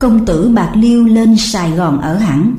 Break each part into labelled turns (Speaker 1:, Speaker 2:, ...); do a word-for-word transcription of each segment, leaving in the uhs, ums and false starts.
Speaker 1: Công tử Bạc Liêu lên Sài Gòn ở hẳn.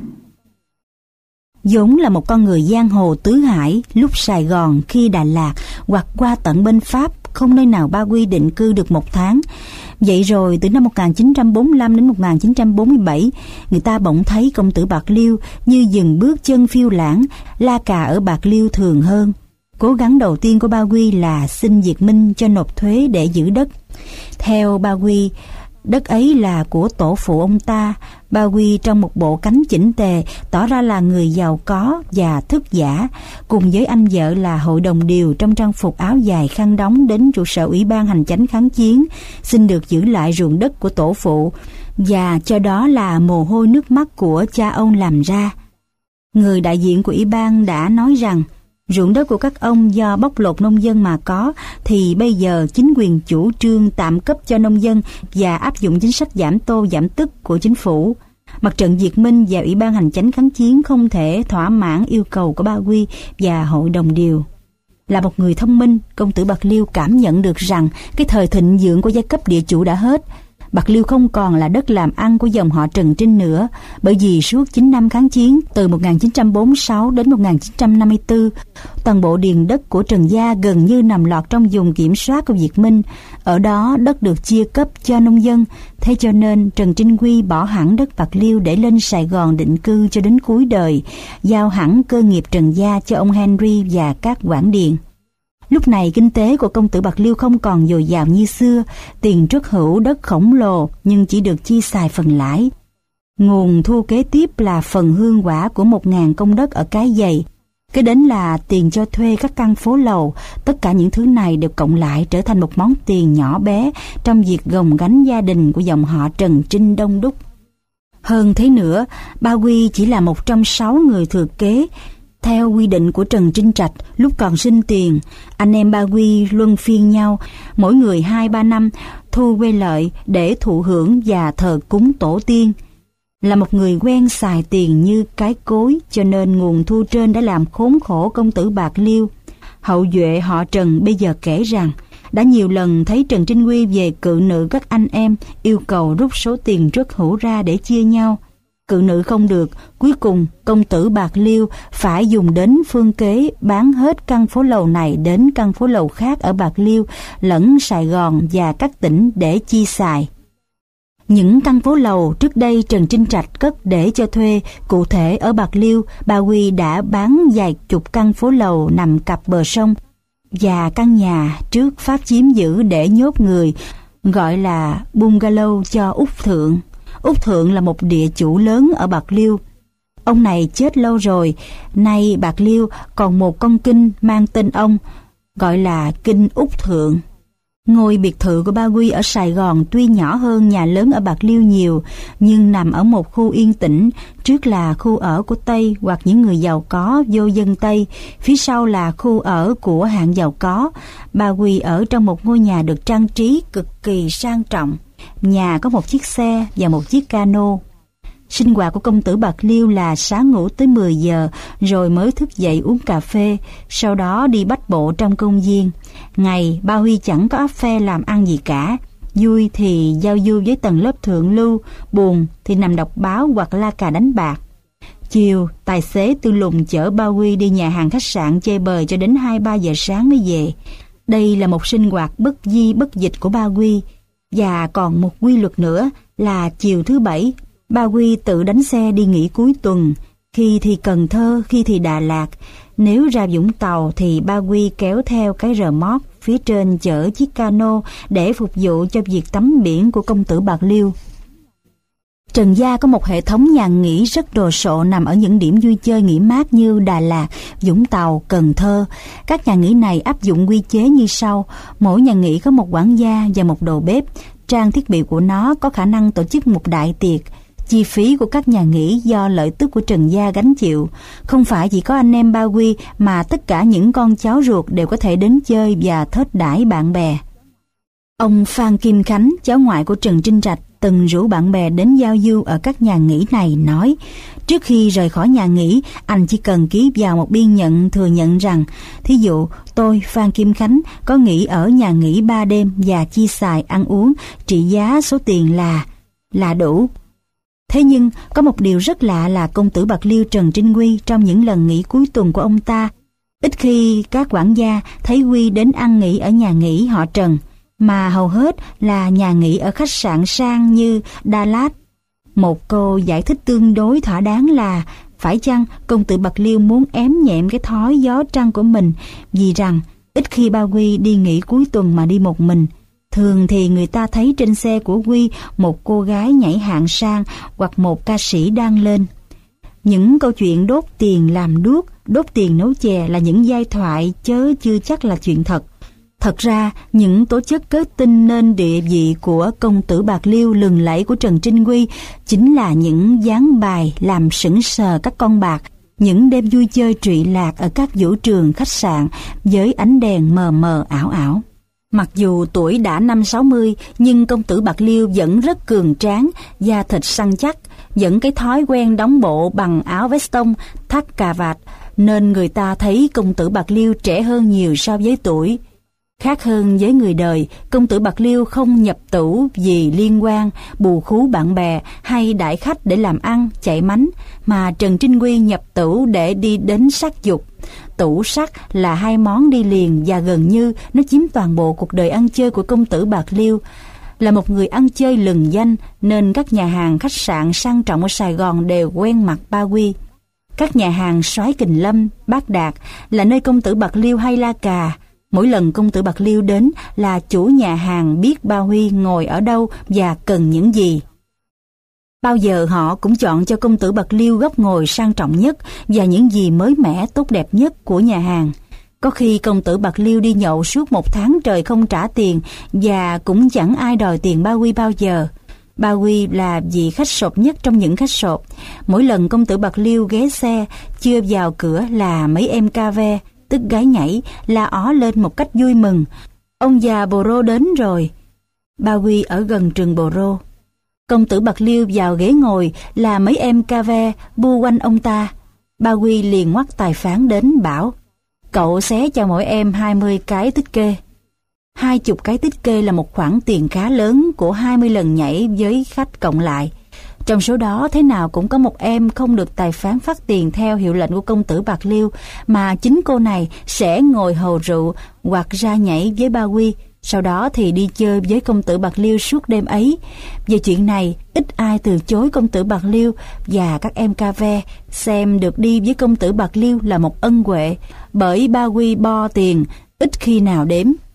Speaker 1: vốn là một con người giang hồ tứ hải, lúc Sài Gòn, khi Đà Lạt, hoặc qua tận bên Pháp, không nơi nào Ba Quy định cư được một tháng. Vậy rồi từ năm một nghìn chín trăm bốn mươi lăm đến một nghìn chín trăm bốn mươi bảy, người ta bỗng thấy công tử Bạc Liêu như dừng bước chân phiêu lãng, la cà ở Bạc Liêu thường hơn. Cố gắng đầu tiên của Ba Quy là xin Việt Minh cho nộp thuế để giữ đất. Theo Ba Quy, đất ấy là của tổ phụ ông ta. Ba Quy trong một bộ cánh chỉnh tề, tỏ ra là người giàu có và thức giả, cùng với anh vợ là hội đồng điều trong trang phục áo dài khăn đóng đến trụ sở Ủy ban Hành chánh kháng chiến, xin được giữ lại ruộng đất của tổ phụ, và cho đó là mồ hôi nước mắt của cha ông làm ra. Người đại diện của Ủy ban đã nói rằng ruộng đất của các ông do bóc lột nông dân mà có, thì bây giờ chính quyền chủ trương tạm cấp cho nông dân và áp dụng chính sách giảm tô giảm tức của chính phủ. Mặt trận Việt Minh và Ủy ban Hành chánh kháng chiến không thể thỏa mãn yêu cầu của Ba Quy và hội đồng điều. Là một người thông minh, công tử Bạc Liêu cảm nhận được rằng cái thời thịnh vượng của giai cấp địa chủ đã hết. Bạc Liêu không còn là đất làm ăn của dòng họ Trần Trinh nữa, bởi vì suốt chín năm kháng chiến từ một nghìn chín trăm bốn mươi sáu đến một nghìn chín trăm năm mươi tư, toàn bộ điền đất của Trần gia gần như nằm lọt trong vùng kiểm soát của Việt Minh. Ở đó đất được chia cấp cho nông dân, thế cho nên Trần Trinh Quy bỏ hẳn đất Bạc Liêu để lên Sài Gòn định cư cho đến cuối đời, giao hẳn cơ nghiệp Trần gia cho ông Henry và các quản điền. Lúc này kinh tế của công tử Bạc Liêu không còn dồi dào như xưa, tiền truất hữu đất khổng lồ nhưng chỉ được chi xài phần lãi. Nguồn thu kế tiếp là phần hương quả của một ngàn công đất ở Cái Giày. Kế đến là tiền cho thuê các căn phố lầu. Tất cả những thứ này đều cộng lại trở thành một món tiền nhỏ bé trong việc gồng gánh gia đình của dòng họ Trần Trinh đông đúc. Hơn thế nữa, Ba Quy chỉ là một trong sáu người thừa kế. Theo quy định của Trần Trinh Trạch, lúc còn sinh tiền, anh em Ba Quy luân phiên nhau, mỗi người hai ba năm thu quê lợi để thụ hưởng và thờ cúng tổ tiên. Là một người quen xài tiền như cái cối, cho nên nguồn thu trên đã làm khốn khổ công tử Bạc Liêu. Hậu duệ họ Trần bây giờ kể rằng, đã nhiều lần thấy Trần Trinh Quy về cự nữ các anh em, yêu cầu rút số tiền truất hữu ra để chia nhau. Cự nữ không được, cuối cùng công tử Bạc Liêu phải dùng đến phương kế bán hết căn phố lầu này đến căn phố lầu khác ở Bạc Liêu lẫn Sài Gòn và các tỉnh để chi xài. Những căn phố lầu trước đây Trần Trinh Trạch cất để cho thuê, cụ thể ở Bạc Liêu, Ba Quy đã bán vài chục căn phố lầu nằm cặp bờ sông và căn nhà trước Pháp chiếm giữ để nhốt người, gọi là bungalow cho Úc Thượng. Úc Thượng là một địa chủ lớn ở Bạc Liêu. Ông này chết lâu rồi, nay Bạc Liêu còn một con kinh mang tên ông, gọi là kinh Úc Thượng. Ngôi biệt thự của Ba Quy ở Sài Gòn tuy nhỏ hơn nhà lớn ở Bạc Liêu nhiều, nhưng nằm ở một khu yên tĩnh, trước là khu ở của Tây hoặc những người giàu có vô dân Tây, phía sau là khu ở của hạng giàu có. Ba Quy ở trong một ngôi nhà được trang trí cực kỳ sang trọng. Nhà có một chiếc xe và một chiếc cano. Sinh hoạt của công tử Bạc Liêu là sáng ngủ tới mười giờ, rồi mới thức dậy uống cà phê, sau đó đi bách bộ trong công viên. Ngày, Ba Huy chẳng có áp phe làm ăn gì cả. Vui thì giao du với tầng lớp thượng lưu, buồn thì nằm đọc báo hoặc la cà đánh bạc. Chiều, tài xế Tư Lùng chở Ba Huy đi nhà hàng khách sạn chơi bời cho đến hai ba giờ sáng mới về. Đây là một sinh hoạt bất di bất dịch của Ba Huy. Và còn một quy luật nữa là chiều thứ bảy, Ba Quy tự đánh xe đi nghỉ cuối tuần, khi thì Cần Thơ, khi thì Đà Lạt. Nếu ra Vũng Tàu thì Ba Quy kéo theo cái rờ mót phía trên chở chiếc cano để phục vụ cho việc tắm biển của công tử Bạc Liêu. Trần gia có một hệ thống nhà nghỉ rất đồ sộ nằm ở những điểm vui chơi nghỉ mát như Đà Lạt, Vũng Tàu, Cần Thơ. Các nhà nghỉ này áp dụng quy chế như sau: mỗi nhà nghỉ có một quản gia và một đầu bếp. Trang thiết bị của nó có khả năng tổ chức một đại tiệc. Chi phí của các nhà nghỉ do lợi tức của Trần gia gánh chịu. Không phải chỉ có anh em Ba Quy mà tất cả những con cháu ruột đều có thể đến chơi và thết đãi bạn bè. Ông Phan Kim Khánh, cháu ngoại của Trần Trinh Trạch, từng rủ bạn bè đến giao du ở các nhà nghỉ này, nói trước khi rời khỏi nhà nghỉ, anh chỉ cần ký vào một biên nhận thừa nhận rằng thí dụ tôi Phan Kim Khánh có nghỉ ở nhà nghỉ ba đêm và chi xài ăn uống trị giá số tiền là là đủ. Thế nhưng có một điều rất lạ là công tử Bạc Liêu Trần Trinh Quy trong những lần nghỉ cuối tuần của ông ta, ít khi các quản gia thấy Quy đến ăn nghỉ ở nhà nghỉ họ Trần, mà hầu hết là nhà nghỉ ở khách sạn sang như Đà Lạt. Một câu giải thích tương đối thỏa đáng là phải chăng công tử Bạc Liêu muốn ém nhẹm cái thói gió trăng của mình, vì rằng ít khi ba Quy đi nghỉ cuối tuần mà đi một mình. Thường thì người ta thấy trên xe của Quy một cô gái nhảy hạng sang hoặc một ca sĩ đang lên. Những câu chuyện đốt tiền làm đuốc, đốt tiền nấu chè là những giai thoại chớ chưa chắc là chuyện thật. Thật ra, những tố chất kết tinh nên địa vị của công tử Bạc Liêu lừng lẫy của Trần Trinh Quy chính là những ván bài làm sững sờ các con bạc, những đêm vui chơi trụy lạc ở các vũ trường khách sạn với ánh đèn mờ mờ ảo ảo. Mặc dù tuổi đã năm sáu mươi, nhưng công tử Bạc Liêu vẫn rất cường tráng, da thịt săn chắc, vẫn cái thói quen đóng bộ bằng áo veston, thắt cà vạt, nên người ta thấy công tử Bạc Liêu trẻ hơn nhiều so với tuổi. Khác hơn với người đời, công tử Bạc Liêu không nhập tủ vì liên quan, bù khú bạn bè hay đãi khách để làm ăn, chạy mánh, mà Trần Trinh Quy nhập tủ để đi đến sắc dục. Tủ sắc là hai món đi liền và gần như nó chiếm toàn bộ cuộc đời ăn chơi của công tử Bạc Liêu. Là một người ăn chơi lừng danh nên các nhà hàng khách sạn sang trọng ở Sài Gòn đều quen mặt ba Quy. Các nhà hàng Soái Kình Lâm, Bác Đạt là nơi công tử Bạc Liêu hay la cà. Mỗi lần công tử Bạc Liêu đến là chủ nhà hàng biết ba Huy ngồi ở đâu và cần những gì. Bao giờ họ cũng chọn cho công tử Bạc Liêu góc ngồi sang trọng nhất và những gì mới mẻ tốt đẹp nhất của nhà hàng. Có khi công tử Bạc Liêu đi nhậu suốt một tháng trời không trả tiền và cũng chẳng ai đòi tiền ba Huy bao giờ. Ba Huy là vị khách sộp nhất trong những khách sộp. Mỗi lần công tử Bạc Liêu ghé xe, chưa vào cửa là mấy em ca ve, tức gái nhảy, la ó lên một cách vui mừng. Ông già Bồ Rô đến rồi. Ba Huy ở gần trường Bồ Rô. Công tử Bạc Liêu vào ghế ngồi là mấy em ca ve bu quanh ông ta. Ba Huy liền ngoắt tài phán đến bảo: cậu xé cho mỗi em hai mươi cái tích kê. Hai chục cái tích kê là một khoản tiền khá lớn của hai mươi lần nhảy với khách cộng lại. Trong số đó thế nào cũng có một em không được tài phán phát tiền theo hiệu lệnh của công tử Bạc Liêu, mà chính cô này sẽ ngồi hầu rượu hoặc ra nhảy với ba Huy, sau đó thì đi chơi với công tử Bạc Liêu suốt đêm ấy. Về chuyện này, ít ai từ chối công tử Bạc Liêu, và các em ca ve xem được đi với công tử Bạc Liêu là một ân huệ, bởi ba Huy bo tiền ít khi nào đếm.